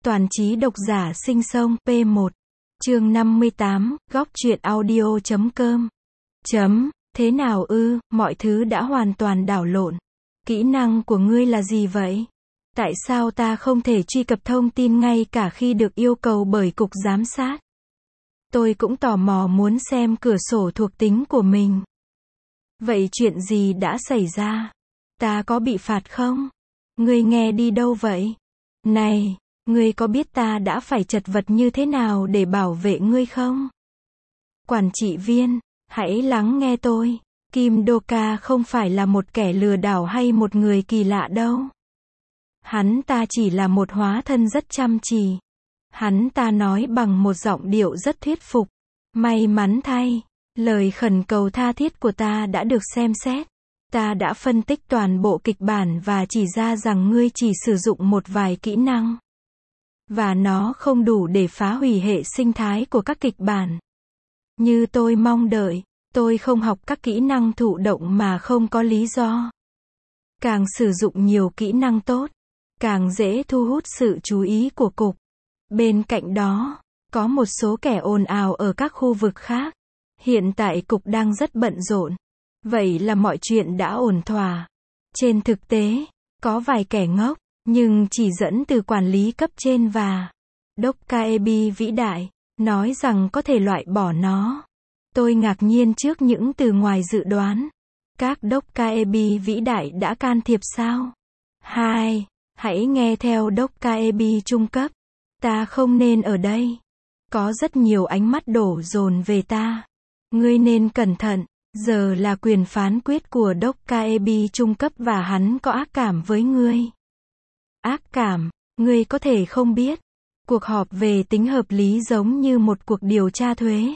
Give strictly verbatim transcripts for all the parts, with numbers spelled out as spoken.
Toàn trí độc giả sinh sông P một. Chương năm mươi tám, góc truyện audio chấm com. Chấm, thế nào ư, mọi thứ đã hoàn toàn đảo lộn. Kỹ năng của ngươi là gì vậy? Tại sao ta không thể truy cập thông tin ngay cả khi được yêu cầu bởi cục giám sát? Tôi cũng tò mò muốn xem cửa sổ thuộc tính của mình. Vậy chuyện gì đã xảy ra? Ta có bị phạt không? Ngươi nghe đi đâu vậy? Này, ngươi có biết ta đã phải chật vật như thế nào để bảo vệ ngươi không? Quản trị viên, hãy lắng nghe tôi. Kim Doka không phải là một kẻ lừa đảo hay một người kỳ lạ đâu. Hắn ta chỉ là một hóa thân rất chăm chỉ. Hắn ta nói bằng một giọng điệu rất thuyết phục. May mắn thay, lời khẩn cầu tha thiết của ta đã được xem xét. Ta đã phân tích toàn bộ kịch bản và chỉ ra rằng ngươi chỉ sử dụng một vài kỹ năng. Và nó không đủ để phá hủy hệ sinh thái của các kịch bản. Như tôi mong đợi, tôi không học các kỹ năng thụ động mà không có lý do. Càng sử dụng nhiều kỹ năng tốt, càng dễ thu hút sự chú ý của cục. Bên cạnh đó, có một số kẻ ồn ào ở các khu vực khác. Hiện tại cục đang rất bận rộn. Vậy là mọi chuyện đã ổn thỏa. Trên thực tế, có vài kẻ ngốc, nhưng chỉ dẫn từ quản lý cấp trên và Dokkaebi vĩ đại, nói rằng có thể loại bỏ nó. Tôi ngạc nhiên trước những từ ngoài dự đoán. Các Dokkaebi vĩ đại đã can thiệp sao? Hai, hãy nghe theo Dokkaebi trung cấp. Ta không nên ở đây. Có rất nhiều ánh mắt đổ dồn về ta. Ngươi nên cẩn thận. Giờ là quyền phán quyết của Dokkaebi trung cấp và hắn có ác cảm với ngươi. Ác cảm, ngươi có thể không biết. Cuộc họp về tính hợp lý giống như một cuộc điều tra thuế.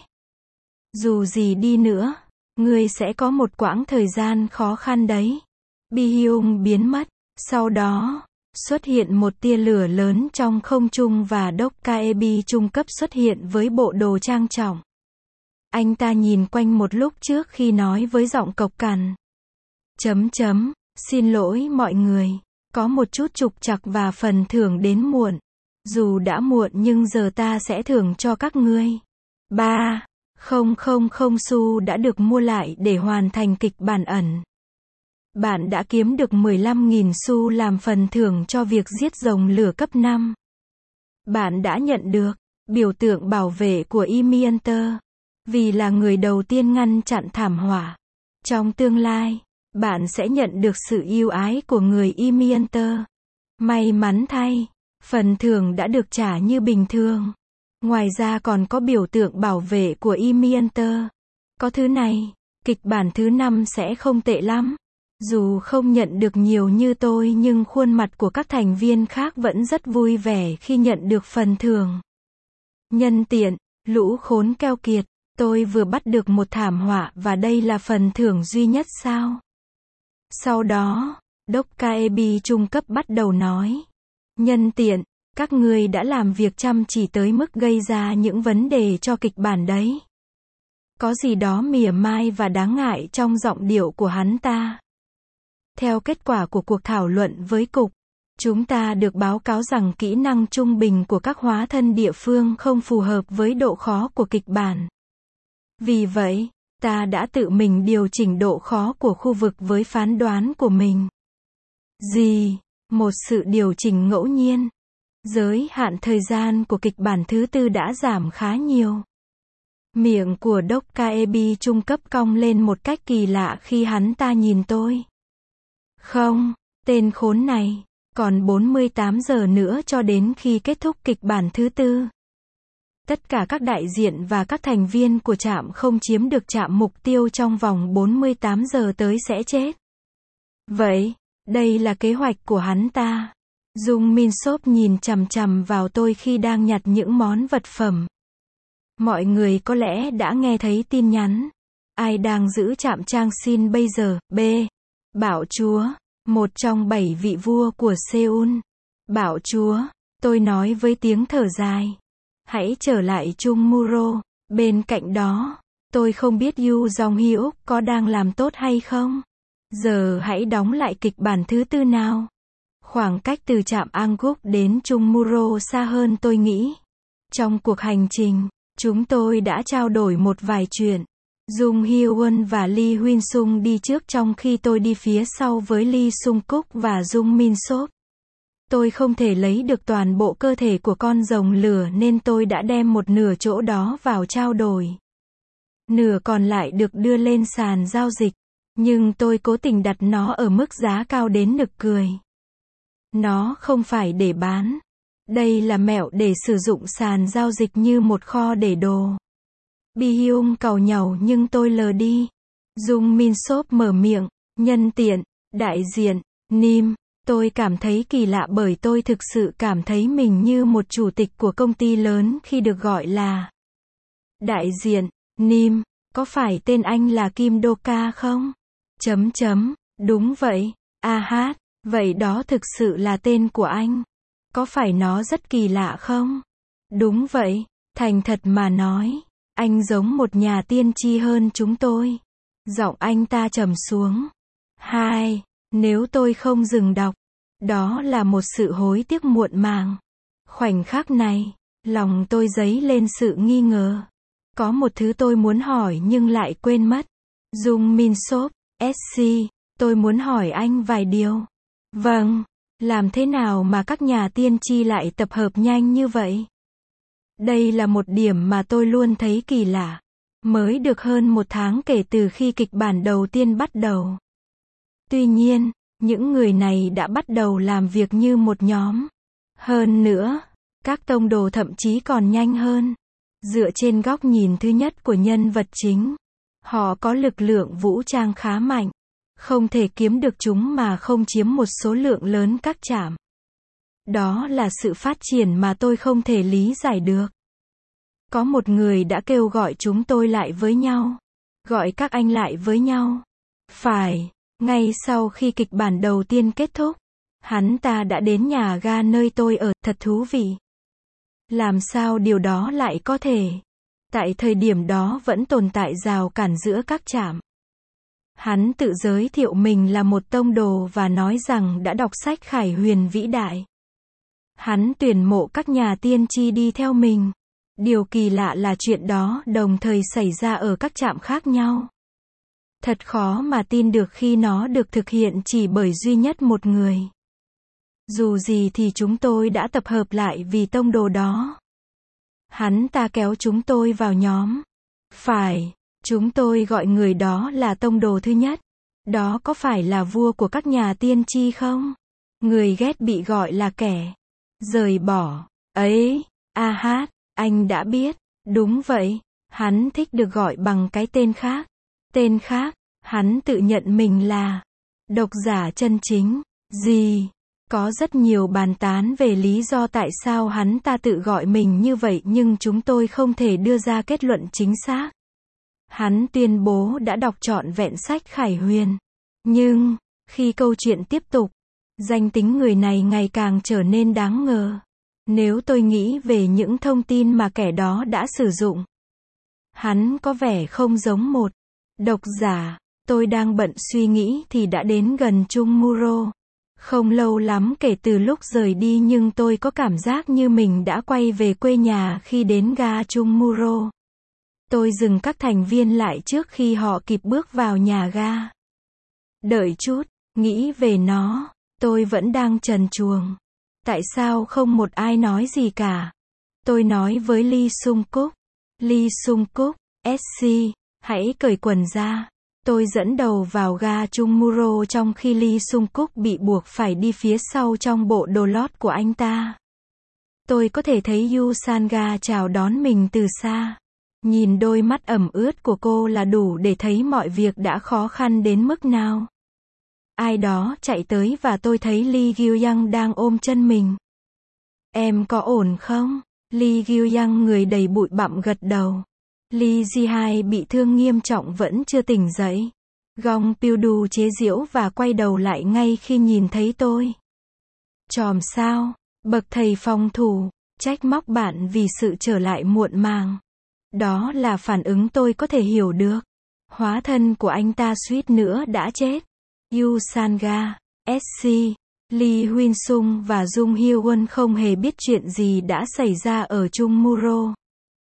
Dù gì đi nữa, ngươi sẽ có một quãng thời gian khó khăn đấy. Bi-hyung biến mất, sau đó, xuất hiện một tia lửa lớn trong không trung và Dokkaebi trung cấp xuất hiện với bộ đồ trang trọng. Anh ta nhìn quanh một lúc trước khi nói với giọng cộc cằn. Chấm chấm, xin lỗi mọi người. Có một chút trục trặc và phần thưởng đến muộn. Dù đã muộn nhưng giờ ta sẽ thưởng cho các ngươi. ba không không không xu đã được mua lại để hoàn thành kịch bản ẩn. Bạn đã kiếm được mười lăm nghìn xu làm phần thưởng cho việc giết rồng lửa cấp năm. Bạn đã nhận được biểu tượng bảo vệ của Ymir. Vì là người đầu tiên ngăn chặn thảm họa. Trong tương lai, bạn sẽ nhận được sự yêu ái của người Ymir. May mắn thay, phần thưởng đã được trả như bình thường. Ngoài ra còn có biểu tượng bảo vệ của Ymir. Có thứ này, kịch bản thứ năm sẽ không tệ lắm. Dù không nhận được nhiều như tôi nhưng khuôn mặt của các thành viên khác vẫn rất vui vẻ khi nhận được phần thưởng. Nhân tiện, lũ khốn keo kiệt. Tôi vừa bắt được một thảm họa và đây là phần thưởng duy nhất sao? Sau đó, Dokkaebi trung cấp bắt đầu nói. Nhân tiện, các ngươi đã làm việc chăm chỉ tới mức gây ra những vấn đề cho kịch bản đấy. Có gì đó mỉa mai và đáng ngại trong giọng điệu của hắn ta. Theo kết quả của cuộc thảo luận với cục, chúng ta được báo cáo rằng kỹ năng trung bình của các hóa thân địa phương không phù hợp với độ khó của kịch bản. Vì vậy, ta đã tự mình điều chỉnh độ khó của khu vực với phán đoán của mình. Gì? Một sự điều chỉnh ngẫu nhiên. Giới hạn thời gian của kịch bản thứ tư đã giảm khá nhiều. Miệng của Dokkaebi trung cấp cong lên một cách kỳ lạ khi hắn ta nhìn tôi. Không, tên khốn này, còn bốn mươi tám giờ nữa cho đến khi kết thúc kịch bản thứ tư. Tất cả các đại diện và các thành viên của trạm không chiếm được trạm mục tiêu trong vòng bốn mươi tám giờ tới sẽ chết. Vậy, đây là kế hoạch của hắn ta. Jung Min Sop nhìn chằm chằm vào tôi khi đang nhặt những món vật phẩm. Mọi người có lẽ đã nghe thấy tin nhắn. Ai đang giữ trạm Trang Sin bây giờ? B. Bảo chúa, một trong bảy vị vua của Seoul. Bảo chúa, tôi nói với tiếng thở dài. Hãy trở lại Chung Muro. Bên cạnh đó, tôi không biết Yu Jong Hyuk có đang làm tốt hay không. Giờ hãy đóng lại kịch bản thứ tư nào. Khoảng cách từ trạm Anguk đến Chungmuro xa hơn tôi nghĩ. Trong cuộc hành trình, chúng tôi đã trao đổi một vài chuyện. Jung Hyo-won và Lee Huynh-sung đi trước trong khi tôi đi phía sau với Lee Sung-kuk và Jung Min-sop. Tôi không thể lấy được toàn bộ cơ thể của con rồng lửa nên tôi đã đem một nửa chỗ đó vào trao đổi. Nửa còn lại được đưa lên sàn giao dịch, nhưng tôi cố tình đặt nó ở mức giá cao đến nực cười. Nó không phải để bán. Đây là mẹo để sử dụng sàn giao dịch như một kho để đồ. Bi-hyung càu nhàu nhưng tôi lờ đi. Jung Min-sop mở miệng, nhân tiện, đại diện, Nim. Tôi cảm thấy kỳ lạ bởi tôi thực sự cảm thấy mình như một chủ tịch của công ty lớn khi được gọi là đại diện, Nim. Có phải tên anh là Kim Do-ka không? Chấm chấm, đúng vậy. A hát, vậy đó thực sự là tên của anh. Có phải nó rất kỳ lạ không? Đúng vậy, thành thật mà nói, anh giống một nhà tiên tri hơn chúng tôi. Giọng anh ta trầm xuống. Hai, nếu tôi không dừng đọc, đó là một sự hối tiếc muộn màng. Khoảnh khắc này, lòng tôi dấy lên sự nghi ngờ. Có một thứ tôi muốn hỏi nhưng lại quên mất. Jung Min-sop, ét xê, tôi muốn hỏi anh vài điều. Vâng, làm thế nào mà các nhà tiên tri lại tập hợp nhanh như vậy? Đây là một điểm mà tôi luôn thấy kỳ lạ. Mới được hơn một tháng kể từ khi kịch bản đầu tiên bắt đầu. Tuy nhiên, những người này đã bắt đầu làm việc như một nhóm. Hơn nữa, các tông đồ thậm chí còn nhanh hơn. Dựa trên góc nhìn thứ nhất của nhân vật chính, họ có lực lượng vũ trang khá mạnh. Không thể kiếm được chúng mà không chiếm một số lượng lớn các trạm. Đó là sự phát triển mà tôi không thể lý giải được. Có một người đã kêu gọi chúng tôi lại với nhau. Gọi các anh lại với nhau. Phải, ngay sau khi kịch bản đầu tiên kết thúc, hắn ta đã đến nhà ga nơi tôi ở, thật thú vị. Làm sao điều đó lại có thể? Tại thời điểm đó vẫn tồn tại rào cản giữa các trạm. Hắn tự giới thiệu mình là một tông đồ và nói rằng đã đọc sách Khải Huyền vĩ đại. Hắn tuyển mộ các nhà tiên tri đi theo mình. Điều kỳ lạ là chuyện đó đồng thời xảy ra ở các trạm khác nhau. Thật khó mà tin được khi nó được thực hiện chỉ bởi duy nhất một người. Dù gì thì chúng tôi đã tập hợp lại vì tông đồ đó. Hắn ta kéo chúng tôi vào nhóm. Phải, chúng tôi gọi người đó là tông đồ thứ nhất. Đó có phải là vua của các nhà tiên tri không? Người ghét bị gọi là kẻ rời bỏ. Ấy, a hát, anh đã biết. Đúng vậy, hắn thích được gọi bằng cái tên khác. Tên khác, hắn tự nhận mình là độc giả chân chính. Gì? Có rất nhiều bàn tán về lý do tại sao hắn ta tự gọi mình như vậy nhưng chúng tôi không thể đưa ra kết luận chính xác. Hắn tuyên bố đã đọc trọn vẹn sách Khải Huyền. Nhưng, khi câu chuyện tiếp tục, danh tính người này ngày càng trở nên đáng ngờ. Nếu tôi nghĩ về những thông tin mà kẻ đó đã sử dụng, hắn có vẻ không giống một độc giả. Tôi đang bận suy nghĩ thì đã đến gần Chungmuro. Không lâu lắm kể từ lúc rời đi nhưng tôi có cảm giác như mình đã quay về quê nhà khi đến ga Chungmuro. Tôi dừng các thành viên lại trước khi họ kịp bước vào nhà ga. Đợi chút, nghĩ về nó, tôi vẫn đang trần truồng. Tại sao không một ai nói gì cả? Tôi nói với Lee Sung-kuk. Lee Sung-kuk, ét xê, hãy cởi quần ra. Tôi dẫn đầu vào ga Chungmuro trong khi Lee Sung-kuk bị buộc phải đi phía sau trong bộ đồ lót của anh ta. Tôi có thể thấy Yu Sanga chào đón mình từ xa. Nhìn đôi mắt ẩm ướt của cô là đủ để thấy mọi việc đã khó khăn đến mức nào. Ai đó chạy tới và tôi thấy Lee Gyu-young đang ôm chân mình. Em có ổn không? Lee Gyu-young người đầy bụi bặm gật đầu. Lee Ji-hai bị thương nghiêm trọng vẫn chưa tỉnh dậy. Gong Pil-du chế giễu và quay đầu lại ngay khi nhìn thấy tôi. Chòm sao? Bậc thầy phòng thủ, trách móc bạn vì sự trở lại muộn màng. Đó là phản ứng tôi có thể hiểu được. Hóa thân của anh ta suýt nữa đã chết. Yu Sanga, ét xê, Lee Huyên Sung và Jung Hyo Won không hề biết chuyện gì đã xảy ra ở Chung Muro.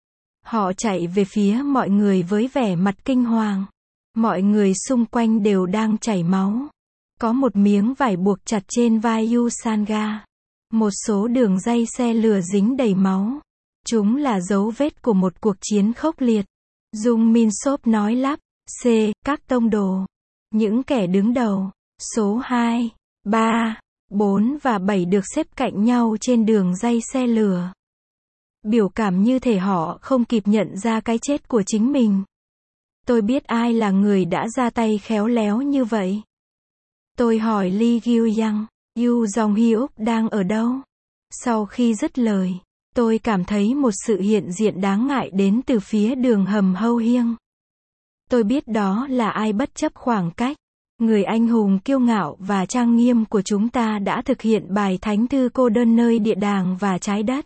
Họ chạy về phía mọi người với vẻ mặt kinh hoàng. Mọi người xung quanh đều đang chảy máu. Có một miếng vải buộc chặt trên vai Yu Sanga. Một số đường dây xe lửa dính đầy máu. Chúng là dấu vết của một cuộc chiến khốc liệt. Jung Min Sop nói lắp. C. Các tông đồ. Những kẻ đứng đầu. Số hai, ba, bốn và bảy được xếp cạnh nhau trên đường dây xe lửa. Biểu cảm như thể họ không kịp nhận ra cái chết của chính mình. Tôi biết ai là người đã ra tay khéo léo như vậy. Tôi hỏi Lee Gyu-young, Yu Jong-hyuk đang ở đâu? Sau khi dứt lời, tôi cảm thấy một sự hiện diện đáng ngại đến từ phía đường hầm Hâu Hiêng. Tôi biết đó là ai bất chấp khoảng cách. Người anh hùng kiêu ngạo và trang nghiêm của chúng ta đã thực hiện bài thánh thư cô đơn nơi địa đàng và trái đất.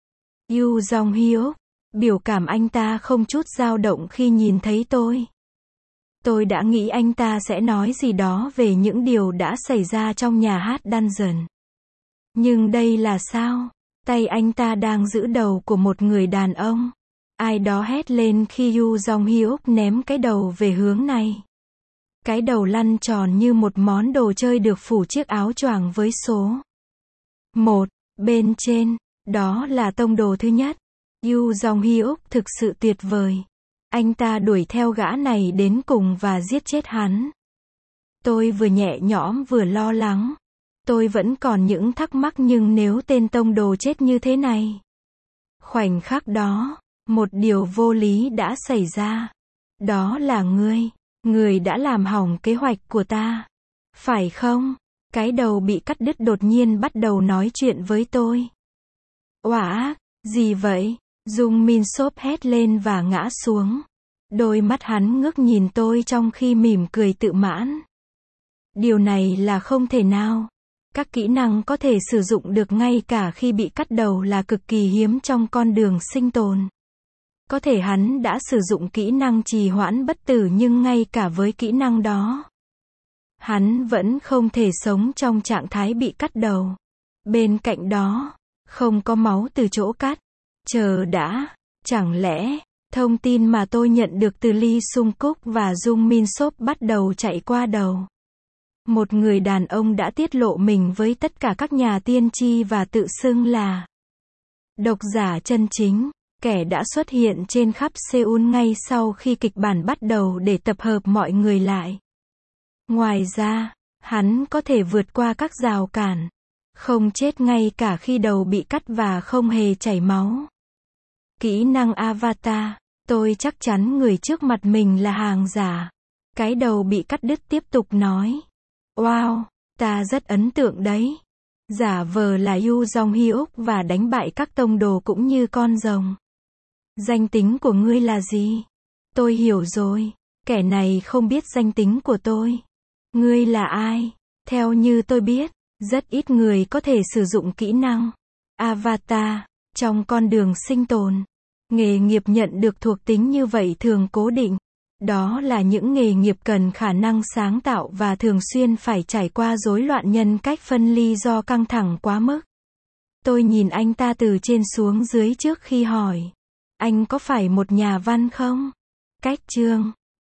Yu Jong-hyuk, biểu cảm anh ta không chút dao động khi nhìn thấy tôi. Tôi đã nghĩ anh ta sẽ nói gì đó về những điều đã xảy ra trong nhà hát Dungeon. Nhưng đây là sao? Tay anh ta đang giữ đầu của một người đàn ông. Ai đó hét lên khi Yu Jong-hyuk ném cái đầu về hướng này. Cái đầu lăn tròn như một món đồ chơi được phủ chiếc áo choàng với số một bên trên. Đó là tông đồ thứ nhất. Yu Jong-hyuk thực sự tuyệt vời. Anh ta đuổi theo gã này đến cùng và giết chết hắn. Tôi vừa nhẹ nhõm vừa lo lắng. Tôi vẫn còn những thắc mắc, nhưng nếu tên tông đồ chết như thế này. Khoảnh khắc đó, một điều vô lý đã xảy ra. Đó là ngươi. Người đã làm hỏng kế hoạch của ta. Phải không? Cái đầu bị cắt đứt đột nhiên bắt đầu nói chuyện với tôi. Oả, gì vậy? Jung Min Sop hét lên và ngã xuống. Đôi mắt hắn ngước nhìn tôi trong khi mỉm cười tự mãn. Điều này là không thể nào. Các kỹ năng có thể sử dụng được ngay cả khi bị cắt đầu là cực kỳ hiếm trong con đường sinh tồn. Có thể hắn đã sử dụng kỹ năng trì hoãn bất tử, nhưng ngay cả với kỹ năng đó, hắn vẫn không thể sống trong trạng thái bị cắt đầu. Bên cạnh đó, không có máu từ chỗ cắt. Chờ đã, chẳng lẽ, thông tin mà tôi nhận được từ Lee Sung Kuk và Jung Min Sop bắt đầu chạy qua đầu. Một người đàn ông đã tiết lộ mình với tất cả các nhà tiên tri và tự xưng là độc giả chân chính. Kẻ đã xuất hiện trên khắp Seoul ngay sau khi kịch bản bắt đầu để tập hợp mọi người lại. Ngoài ra, hắn có thể vượt qua các rào cản, không chết ngay cả khi đầu bị cắt và không hề chảy máu. Kỹ năng Avatar, tôi chắc chắn người trước mặt mình là hàng giả. Cái đầu bị cắt đứt tiếp tục nói. Wow, ta rất ấn tượng đấy. Giả vờ là Yu Jong-hyuk và đánh bại các tông đồ cũng như con rồng. Danh tính của ngươi là gì? Tôi hiểu rồi. Kẻ này không biết danh tính của tôi. Ngươi là ai? Theo như tôi biết, rất ít người có thể sử dụng kỹ năng Avatar trong con đường sinh tồn. Nghề nghiệp nhận được thuộc tính như vậy thường cố định. Đó là những nghề nghiệp cần khả năng sáng tạo và thường xuyên phải trải qua rối loạn nhân cách phân ly do căng thẳng quá mức. Tôi nhìn anh ta từ trên xuống dưới trước khi hỏi. Anh có phải một nhà văn không? Cách chương